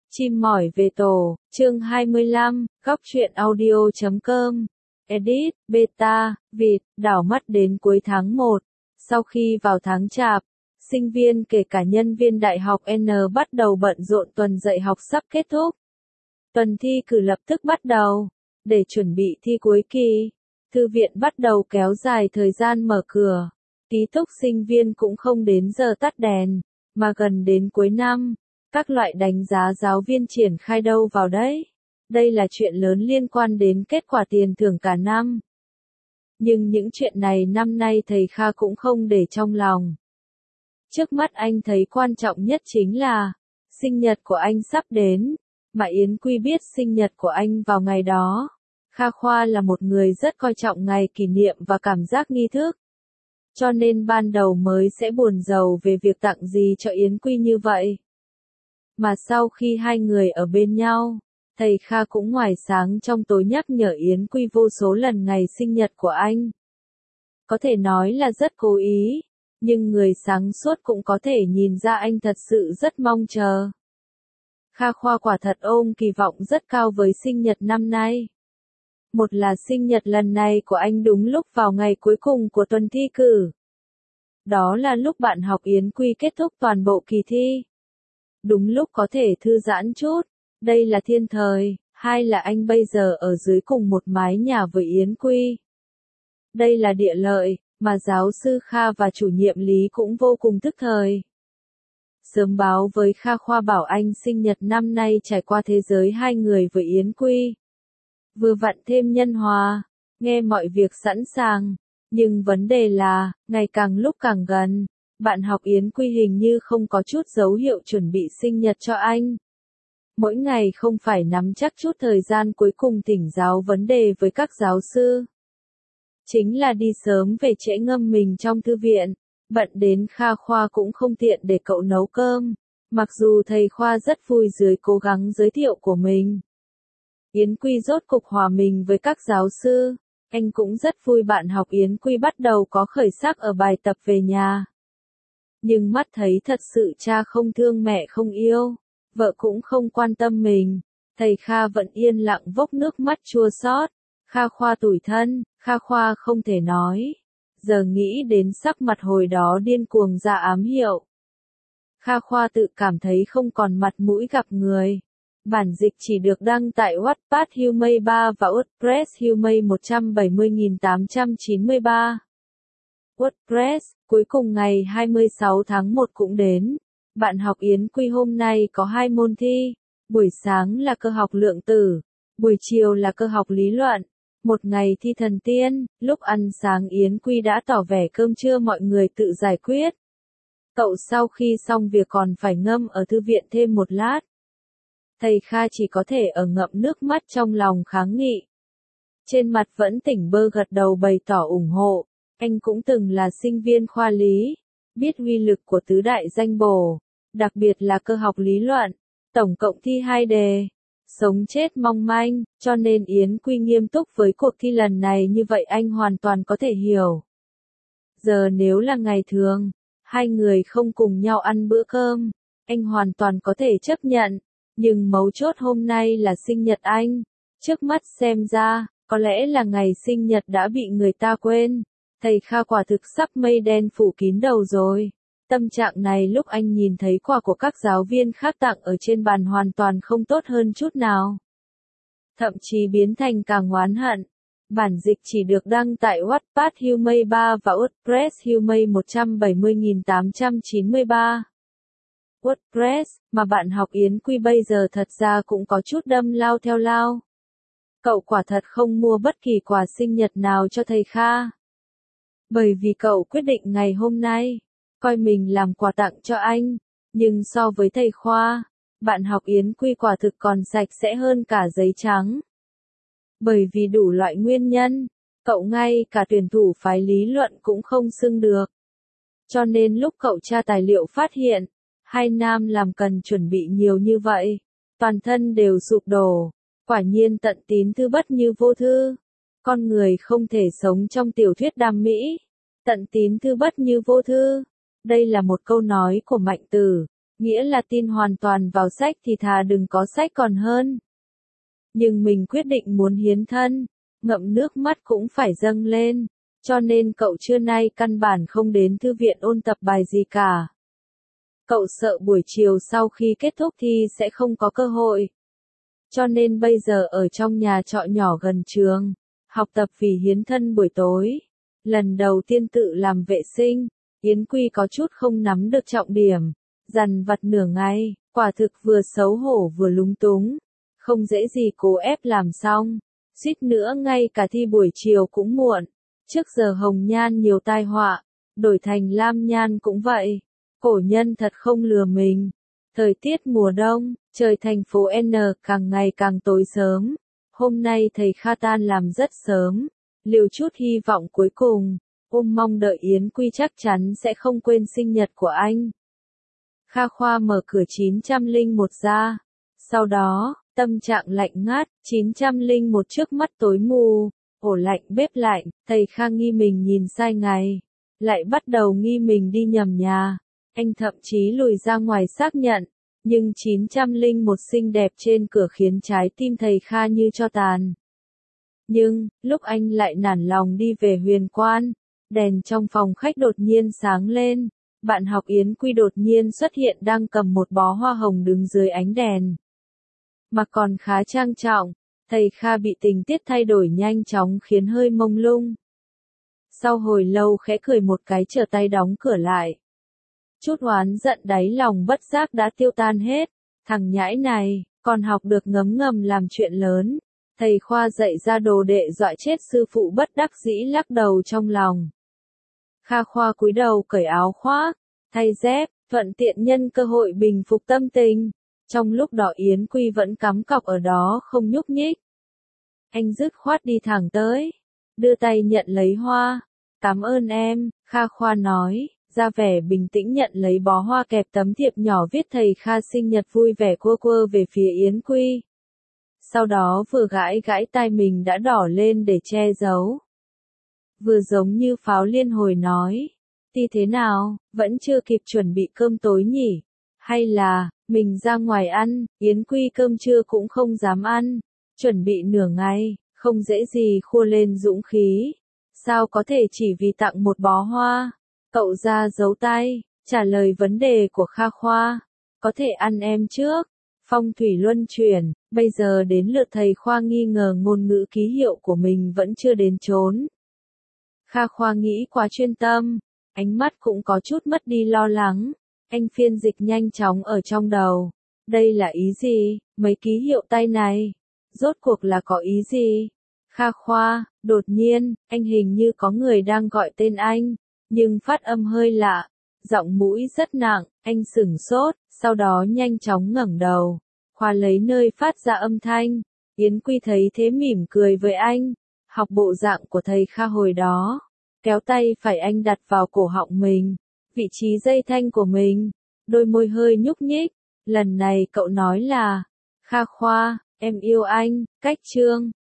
Chim mỏi về tổ, chương 25, góc truyện audio.com. Edit, beta, vịt, đảo mắt đến cuối tháng 1. Sau khi vào tháng Chạp, sinh viên kể cả nhân viên đại học N bắt đầu bận rộn, tuần dạy học sắp kết thúc. Tuần thi cử lập tức bắt đầu. Để chuẩn bị thi cuối kỳ, thư viện bắt đầu kéo dài thời gian mở cửa. Ký túc sinh viên cũng không đến giờ tắt đèn, mà gần đến cuối năm. Các loại đánh giá giáo viên triển khai đâu vào đấy. Đây là chuyện lớn liên quan đến kết quả tiền thưởng cả năm. Nhưng những chuyện này năm nay thầy Kha cũng không để trong lòng. Trước mắt anh thấy quan trọng nhất chính là sinh nhật của anh sắp đến, mà Yến Quy biết sinh nhật của anh vào ngày đó. Kha Khoa là một người rất coi trọng ngày kỷ niệm và cảm giác nghi thức. Cho nên ban đầu mới sẽ buồn rầu về việc tặng gì cho Yến Quy như vậy. Mà sau khi hai người ở bên nhau, thầy Kha cũng ngoài sáng trong tối nhắc nhở Yến Quy vô số lần ngày sinh nhật của anh. Có thể nói là rất cố ý, nhưng người sáng suốt cũng có thể nhìn ra anh thật sự rất mong chờ. Kha Khoa quả thật ôm kỳ vọng rất cao với sinh nhật năm nay. Một là sinh nhật lần này của anh đúng lúc vào ngày cuối cùng của tuần thi cử. Đó là lúc bạn học Yến Quy kết thúc toàn bộ kỳ thi. Đúng lúc có thể thư giãn chút, đây là thiên thời. Hai là anh bây giờ ở dưới cùng một mái nhà với Yến Quy. Đây là địa lợi, mà giáo sư Kha và chủ nhiệm Lý cũng vô cùng tức thời. Sớm báo với Kha Khoa bảo anh sinh nhật năm nay trải qua thế giới hai người với Yến Quy. Vừa vặn thêm nhân hòa, nghe mọi việc sẵn sàng, nhưng vấn đề là, ngày càng lúc càng gần. Bạn học Yến Quy hình như không có chút dấu hiệu chuẩn bị sinh nhật cho anh. Mỗi ngày không phải nắm chắc chút thời gian cuối cùng thỉnh giáo vấn đề với các giáo sư. Chính là đi sớm về trễ ngâm mình trong thư viện, bận đến Kha Khoa cũng không tiện để cậu nấu cơm. Mặc dù thầy Khoa rất vui dưới cố gắng giới thiệu của mình. Yến Quy rốt cục hòa mình với các giáo sư. Anh cũng rất vui bạn học Yến Quy bắt đầu có khởi sắc ở bài tập về nhà. Nhưng mắt thấy thật sự cha không thương mẹ không yêu, vợ cũng không quan tâm mình, thầy Kha vẫn yên lặng vốc nước mắt chua xót. Kha Khoa tủi thân, Kha Khoa không thể nói. Giờ nghĩ đến sắc mặt hồi đó điên cuồng ra ám hiệu. Kha Khoa tự cảm thấy không còn mặt mũi gặp người. Bản dịch chỉ được đăng tại Wattpad Humay 3 và WordPress Humay 170.893. WordPress, cuối cùng ngày 26 tháng 1 cũng đến. Bạn học Yến Quy hôm nay có 2 môn thi. Buổi sáng là cơ học lượng tử, buổi chiều là cơ học lý luận. Một ngày thi thần tiên, lúc ăn sáng Yến Quy đã tỏ vẻ cơm trưa mọi người tự giải quyết. Cậu sau khi xong việc còn phải ngâm ở thư viện thêm một lát. Thầy Kha chỉ có thể ở ngậm nước mắt trong lòng kháng nghị. Trên mặt vẫn tỉnh bơ gật đầu bày tỏ ủng hộ. Anh cũng từng là sinh viên khoa lý, biết uy lực của tứ đại danh bổ, đặc biệt là cơ học lý luận, tổng cộng thi 2 đề, sống chết mong manh, cho nên Yến Quy nghiêm túc với cuộc thi lần này như vậy anh hoàn toàn có thể hiểu. Giờ nếu là ngày thường, hai người không cùng nhau ăn bữa cơm, anh hoàn toàn có thể chấp nhận, nhưng mấu chốt hôm nay là sinh nhật anh, trước mắt xem ra, có lẽ là ngày sinh nhật đã bị người ta quên. Thầy Kha quả thực sắp mây đen phủ kín đầu rồi. Tâm trạng này lúc anh nhìn thấy quà của các giáo viên khác tặng ở trên bàn hoàn toàn không tốt hơn chút nào. Thậm chí biến thành càng oán hận. Bản dịch chỉ được đăng tại Wattpad Humay 3 và WordPress Humay 170.893. WordPress, mà bạn học Yến Quy bây giờ thật ra cũng có chút đâm lao theo lao. Cậu quả thật không mua bất kỳ quà sinh nhật nào cho thầy Kha. Bởi vì cậu quyết định ngày hôm nay, coi mình làm quà tặng cho anh, nhưng so với thầy Khoa, bạn học Yến Quy quả thực còn sạch sẽ hơn cả giấy trắng. Bởi vì đủ loại nguyên nhân, cậu ngay cả tuyển thủ phái lý luận cũng không xưng được. Cho nên lúc cậu tra tài liệu phát hiện, hai nam làm cần chuẩn bị nhiều như vậy, toàn thân đều sụp đổ, quả nhiên tận tín thư bất như vô thư. Con người không thể sống trong tiểu thuyết đam mỹ. Tận tín thư bất như vô thư. Đây là một câu nói của Mạnh Tử. Nghĩa là tin hoàn toàn vào sách thì thà đừng có sách còn hơn. Nhưng mình quyết định muốn hiến thân, ngậm nước mắt cũng phải dâng lên, cho nên cậu trưa nay căn bản không đến thư viện ôn tập bài gì cả. Cậu sợ buổi chiều sau khi kết thúc thi sẽ không có cơ hội. Cho nên bây giờ ở trong nhà trọ nhỏ gần trường, học tập vì hiến thân buổi tối. Lần đầu tiên tự làm vệ sinh, Yến Quy có chút không nắm được trọng điểm, dằn vặt nửa ngày, quả thực vừa xấu hổ vừa lúng túng, không dễ gì cố ép làm xong, suýt nữa ngay cả thi buổi chiều cũng muộn. Trước giờ hồng nhan nhiều tai họa, đổi thành lam nhan cũng vậy. Cổ nhân thật không lừa mình. Thời tiết mùa đông, trời thành phố N càng ngày càng tối sớm. Hôm nay thầy Kha tan làm rất sớm, liều chút hy vọng cuối cùng, mong đợi Yến Quy chắc chắn sẽ không quên sinh nhật của anh. Kha Khoa mở cửa 901 ra. Sau đó, tâm trạng lạnh ngắt, 901 trước mắt tối mù, ổ lạnh bếp lạnh, thầy Kha nghi mình nhìn sai ngày, lại bắt đầu nghi mình đi nhầm nhà. Anh thậm chí lùi ra ngoài xác nhận, nhưng 901 xinh đẹp trên cửa khiến trái tim thầy Kha như tro tàn. Nhưng, lúc anh lại nản lòng đi về Huyền Quan, đèn trong phòng khách đột nhiên sáng lên, bạn học Yến Quy đột nhiên xuất hiện đang cầm một bó hoa hồng đứng dưới ánh đèn. Mà còn khá trang trọng, thầy Kha bị tình tiết thay đổi nhanh chóng khiến hơi mông lung. Sau hồi lâu khẽ cười một cái trở tay đóng cửa lại. Chút oán giận đáy lòng bất giác đã tiêu tan hết, thằng nhãi này, còn học được ngấm ngầm làm chuyện lớn. Thầy Khoa dạy ra đồ đệ dọa chết sư phụ bất đắc dĩ lắc đầu trong lòng. Kha Khoa cúi đầu cởi áo khoác, thay dép, thuận tiện nhân cơ hội bình phục tâm tình. Trong lúc đó Yến Quy vẫn cắm cọc ở đó không nhúc nhích. Anh dứt khoát đi thẳng tới, đưa tay nhận lấy hoa. Cảm ơn em, Kha Khoa nói, ra vẻ bình tĩnh nhận lấy bó hoa kẹp tấm thiệp nhỏ viết thầy Kha sinh nhật vui vẻ quơ quơ về phía Yến Quy. Sau đó vừa gãi gãi tai mình đã đỏ lên để che giấu. Vừa giống như pháo liên hồi nói, đi thế nào, vẫn chưa kịp chuẩn bị cơm tối nhỉ, hay là, mình ra ngoài ăn, Yến Quy cơm trưa cũng không dám ăn, chuẩn bị nửa ngày, không dễ gì khua lên dũng khí, sao có thể chỉ vì tặng một bó hoa, cậu ra giấu tay, trả lời vấn đề của Kha Khoa, có thể ăn em trước, phong thủy luân chuyển, bây giờ đến lượt thầy Khoa nghi ngờ ngôn ngữ ký hiệu của mình vẫn chưa đến chốn. Kha Khoa nghĩ quá chuyên tâm, ánh mắt cũng có chút mất đi lo lắng, anh phiên dịch nhanh chóng ở trong đầu. Đây là ý gì, mấy ký hiệu tay này? Rốt cuộc là có ý gì? Kha Khoa, đột nhiên, anh hình như có người đang gọi tên anh, nhưng phát âm hơi lạ, giọng mũi rất nặng, anh sửng sốt, sau đó nhanh chóng ngẩng đầu, khóa lấy nơi phát ra âm thanh. Yến Quy thấy thế mỉm cười với anh, học bộ dạng của thầy Kha hồi đó, kéo tay phải anh đặt vào cổ họng mình, vị trí dây thanh của mình, đôi môi hơi nhúc nhích, lần này cậu nói là, Kha Khoa, em yêu anh, cách chương.